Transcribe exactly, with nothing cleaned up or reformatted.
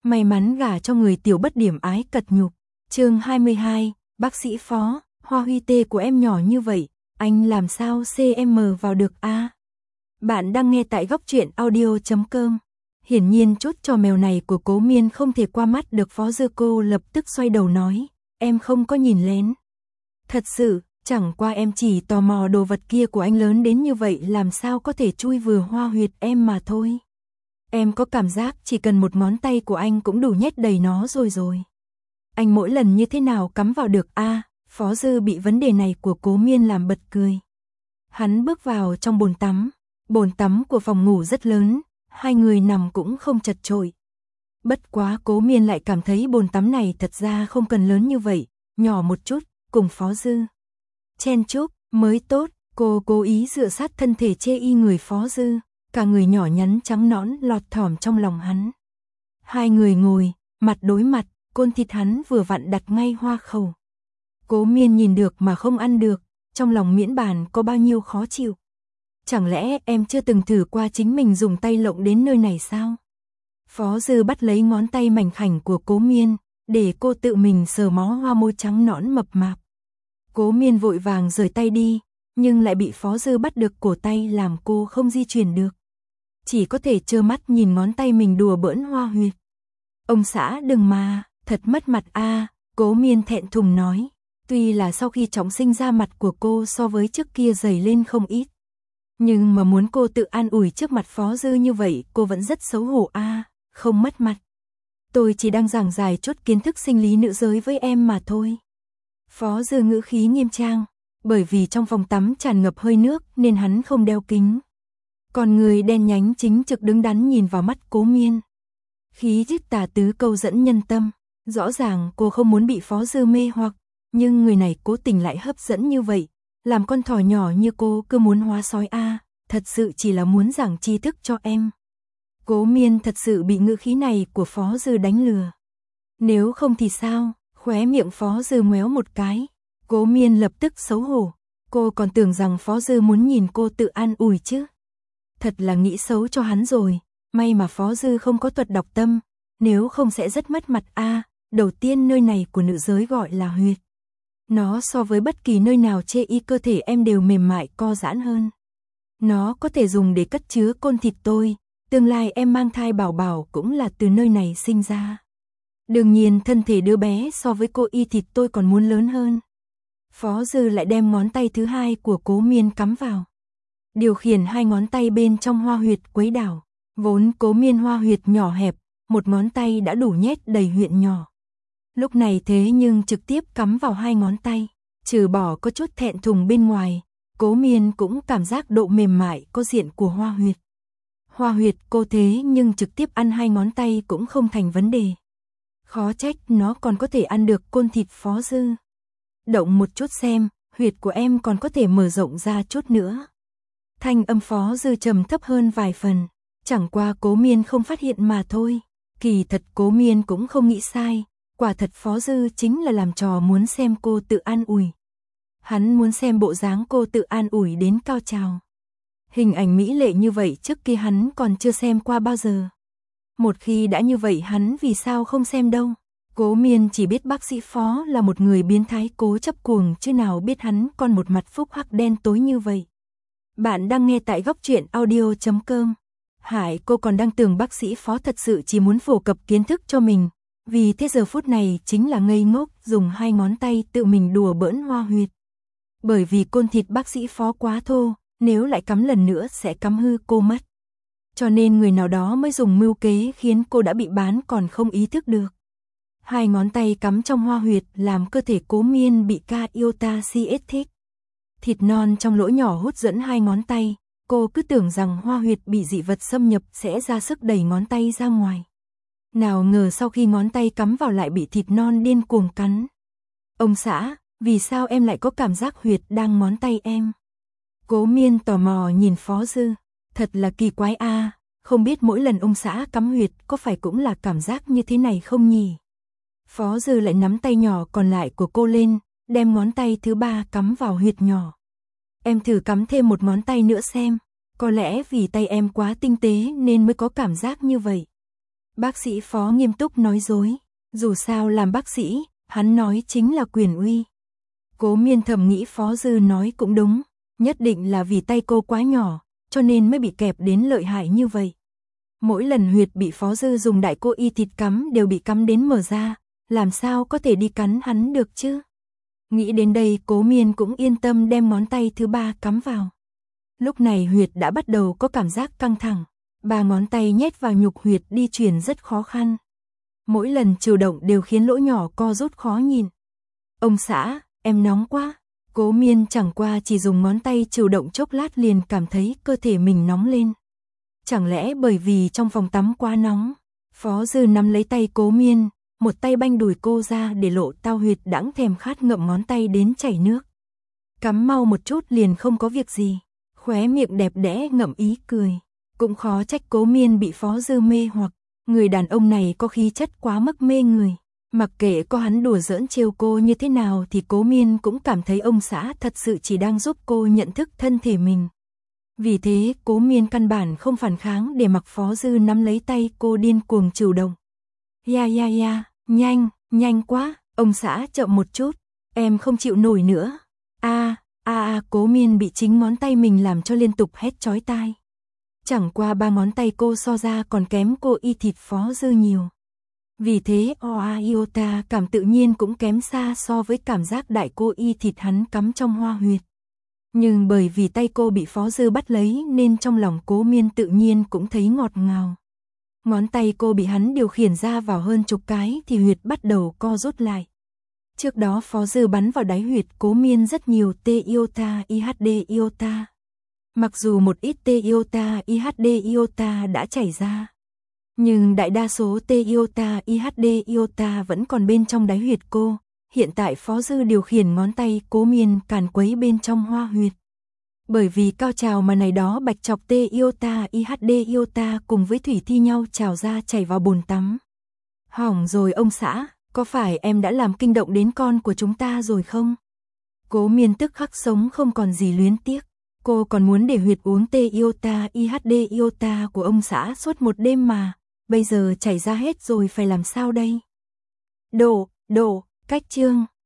May mắn gả cho người tiểu bất điểm ái cật nhục. Chương hai mươi hai, bác sĩ Phó, Hoa Huy tê của em nhỏ như vậy, anh làm sao xê em vào được a? À? Bạn đang nghe tại góc truyện audio chấm com. Hiển nhiên chút trò mèo này của Cố Miên không thể qua mắt được Phó Dư. Cô lập tức xoay đầu nói, em không có nhìn lén. Thật sự, chẳng qua em chỉ tò mò đồ vật kia của anh lớn đến như vậy làm sao có thể chui vừa hoa huyệt em mà thôi. Em có cảm giác chỉ cần một ngón tay của anh cũng đủ nhét đầy nó rồi rồi. Anh mỗi lần như thế nào cắm vào được a? À, Phó Dư bị vấn đề này của Cố Miên làm bật cười. Hắn bước vào trong bồn tắm. Bồn tắm của phòng ngủ rất lớn, hai người nằm cũng không chật chội. Bất quá Cố Miên lại cảm thấy bồn tắm này thật ra không cần lớn như vậy, nhỏ một chút, cùng Phó Dư chen chúc mới tốt. Cô cố ý dựa sát thân thể chê y người Phó Dư, cả người nhỏ nhắn trắng nõn lọt thỏm trong lòng hắn. Hai người ngồi, mặt đối mặt, côn thịt hắn vừa vặn đặt ngay hoa khẩu. Cố Miên nhìn được mà không ăn được, trong lòng miễn bàn có bao nhiêu khó chịu. Chẳng lẽ em chưa từng thử qua chính mình dùng tay lộng đến nơi này sao? Phó Dư bắt lấy ngón tay mảnh khảnh của Cố Miên, để cô tự mình sờ mó hoa môi trắng nõn mập mạp. Cố Miên vội vàng rời tay đi, nhưng lại bị Phó Dư bắt được cổ tay làm cô không di chuyển được. Chỉ có thể trơ mắt nhìn ngón tay mình đùa bỡn hoa huyệt. Ông xã đừng mà, thật mất mặt a. À, Cố Miên thẹn thùng nói. Tuy là sau khi chóng sinh ra mặt của cô so với trước kia dày lên không ít. Nhưng mà muốn cô tự an ủi trước mặt Phó Dư như vậy cô vẫn rất xấu hổ a. À, không mất mặt. Tôi chỉ đang giảng giải chút kiến thức sinh lý nữ giới với em mà thôi. Phó Dư ngữ khí nghiêm trang, bởi vì trong phòng tắm tràn ngập hơi nước nên hắn không đeo kính. Còn người đen nhánh chính trực đứng đắn nhìn vào mắt Cố Miên. Khí chất tà tứ câu dẫn nhân tâm, rõ ràng cô không muốn bị Phó Dư mê hoặc, nhưng người này cố tình lại hấp dẫn như vậy, làm con thỏ nhỏ như cô cứ muốn hóa sói a, à, thật sự chỉ là muốn giảng tri thức cho em. Cố Miên thật sự bị ngữ khí này của Phó Dư đánh lừa. Nếu không thì sao? Khóe miệng Phó Dư ngoéo một cái. Cố Miên lập tức xấu hổ. Cô còn tưởng rằng Phó Dư muốn nhìn cô tự an ủi chứ. Thật là nghĩ xấu cho hắn rồi. May mà Phó Dư không có thuật đọc tâm. Nếu không sẽ rất mất mặt a. À, đầu tiên nơi này của nữ giới gọi là huyệt. Nó so với bất kỳ nơi nào chê y cơ thể em đều mềm mại co giãn hơn. Nó có thể dùng để cất chứa côn thịt tôi. Tương lai em mang thai bảo bảo cũng là từ nơi này sinh ra. Đương nhiên thân thể đứa bé so với cô y thịt tôi còn muốn lớn hơn. Phó Dư lại đem ngón tay thứ hai của Cố Miên cắm vào. Điều khiển hai ngón tay bên trong hoa huyệt quấy đảo. Vốn Cố Miên hoa huyệt nhỏ hẹp, một ngón tay đã đủ nhét đầy huyện nhỏ. Lúc này thế nhưng trực tiếp cắm vào hai ngón tay. Trừ bỏ có chút thẹn thùng bên ngoài, Cố Miên cũng cảm giác độ mềm mại có diện của hoa huyệt. Hoa huyệt cô thế nhưng trực tiếp ăn hai ngón tay cũng không thành vấn đề. Khó trách nó còn có thể ăn được côn thịt Phó Dư. Động một chút xem, huyệt của em còn có thể mở rộng ra chút nữa. Thanh âm Phó Dư trầm thấp hơn vài phần, chẳng qua Cố Miên không phát hiện mà thôi. Kỳ thật Cố Miên cũng không nghĩ sai, quả thật Phó Dư chính là làm trò muốn xem cô tự an ủi. Hắn muốn xem bộ dáng cô tự an ủi đến cao trào. Hình ảnh mỹ lệ như vậy trước kia hắn còn chưa xem qua bao giờ. Một khi đã như vậy hắn vì sao không xem đâu. Cố Miên chỉ biết bác sĩ Phó là một người biến thái cố chấp cuồng chứ nào biết hắn còn một mặt phúc hắc đen tối như vậy. Bạn đang nghe tại góc truyện audio chấm com. Hải cô còn đang tưởng bác sĩ Phó thật sự chỉ muốn phổ cập kiến thức cho mình. Vì thế giờ phút này chính là ngây ngốc dùng hai ngón tay tự mình đùa bỡn hoa huyệt. Bởi vì côn thịt bác sĩ Phó quá thô, nếu lại cắm lần nữa sẽ cắm hư cô mất. Cho nên người nào đó mới dùng mưu kế khiến cô đã bị bán còn không ý thức được. Hai ngón tay cắm trong hoa huyệt làm cơ thể Cố Miên bị ca iota cs thích. Thịt non trong lỗ nhỏ hút dẫn hai ngón tay, cô cứ tưởng rằng hoa huyệt bị dị vật xâm nhập sẽ ra sức đẩy ngón tay ra ngoài. Nào ngờ sau khi ngón tay cắm vào lại bị thịt non điên cuồng cắn. Ông xã, vì sao em lại có cảm giác huyệt đang ngón tay em? Cố Miên tò mò nhìn Phó Dư. Thật là kỳ quái a, à, không biết mỗi lần ông xã cắm huyệt có phải cũng là cảm giác như thế này không nhỉ? Phó Dư lại nắm tay nhỏ còn lại của cô lên, đem ngón tay thứ ba cắm vào huyệt nhỏ. Em thử cắm thêm một ngón tay nữa xem, có lẽ vì tay em quá tinh tế nên mới có cảm giác như vậy. Bác sĩ Phó nghiêm túc nói dối, dù sao làm bác sĩ, hắn nói chính là quyền uy. Cố Miên thầm nghĩ Phó Dư nói cũng đúng, nhất định là vì tay cô quá nhỏ, cho nên mới bị kẹp đến lợi hại như vậy. Mỗi lần huyệt bị Phó Dư dùng đại cô y thịt cắm đều bị cắm đến mở ra, làm sao có thể đi cắn hắn được chứ? Nghĩ đến đây Cố Miên cũng yên tâm đem ngón tay thứ ba cắm vào. Lúc này huyệt đã bắt đầu có cảm giác căng thẳng, ba ngón tay nhét vào nhục huyệt đi chuyển rất khó khăn. Mỗi lần trừ động đều khiến lỗ nhỏ co rút khó nhìn. Ông xã, em nóng quá. Cố Miên chẳng qua chỉ dùng ngón tay trừ động chốc lát liền cảm thấy cơ thể mình nóng lên. Chẳng lẽ bởi vì trong phòng tắm quá nóng? Phó Dư nắm lấy tay Cố Miên, một tay banh đùi cô ra để lộ tao huyệt đãng thèm khát ngậm ngón tay đến chảy nước. Cắm mau một chút liền không có việc gì. Khóe miệng đẹp đẽ ngậm ý cười. Cũng khó trách Cố Miên bị Phó Dư mê hoặc. Người đàn ông này có khí chất quá mức mê người. Mặc kệ có hắn đùa giỡn trêu cô như thế nào thì Cố Miên cũng cảm thấy ông xã thật sự chỉ đang giúp cô nhận thức thân thể mình. Vì thế Cố Miên căn bản không phản kháng để mặc Phó Dư nắm lấy tay cô điên cuồng trừ động. Ya ya ya, nhanh, nhanh quá, ông xã chậm một chút, em không chịu nổi nữa. A, a a, Cố Miên bị chính ngón tay mình làm cho liên tục hét chói tai. Chẳng qua ba ngón tay cô so ra còn kém cô y thịt Phó Dư nhiều. Vì thế oa iota cảm tự nhiên cũng kém xa so với cảm giác đại cô y thịt hắn cắm trong hoa huyệt. Nhưng bởi vì tay cô bị Phó Dư bắt lấy nên trong lòng Cố Miên tự nhiên cũng thấy ngọt ngào. Ngón tay cô bị hắn điều khiển ra vào hơn chục cái thì huyệt bắt đầu co rút lại. Trước đó Phó Dư bắn vào đáy huyệt Cố Miên rất nhiều T iota, i hát đê iota. Mặc dù một ít T iota, i hát đê iota đã chảy ra, nhưng đại đa số T iota, i hát đê iota vẫn còn bên trong đáy huyệt cô. Hiện tại Phó Dư điều khiển ngón tay Cố Miên càn quấy bên trong hoa huyệt. Bởi vì cao trào mà này đó bạch chọc T iota, i hát đê iota cùng với thủy thi nhau trào ra chảy vào bồn tắm. Hỏng rồi ông xã, có phải em đã làm kinh động đến con của chúng ta rồi không? Cố Miên tức khắc sống không còn gì luyến tiếc. Cô còn muốn để huyệt uống T iota, i hát đê iota của ông xã suốt một đêm mà. Bây giờ chảy ra hết rồi phải làm sao đây? Đổ, đổ, cách chương.